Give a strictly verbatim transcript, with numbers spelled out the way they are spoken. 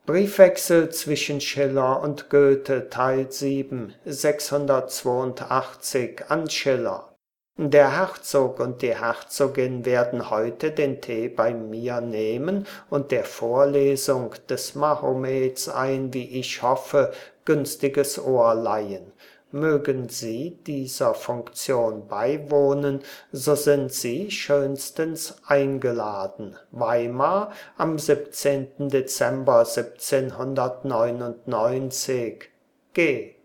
Briefwechsel zwischen Schiller und Goethe Teil sieben, sechshundertzweiundachtzig an Schiller. Der Herzog und die Herzogin werden heute den Tee bei mir nehmen und der Vorlesung des Mahomets ein, wie ich hoffe, günstiges Ohr leihen. Mögen Sie dieser Funktion beiwohnen, so sind Sie schönstens eingeladen. Weimar am siebzehnten Dezember siebzehnhundertneunundneunzig. G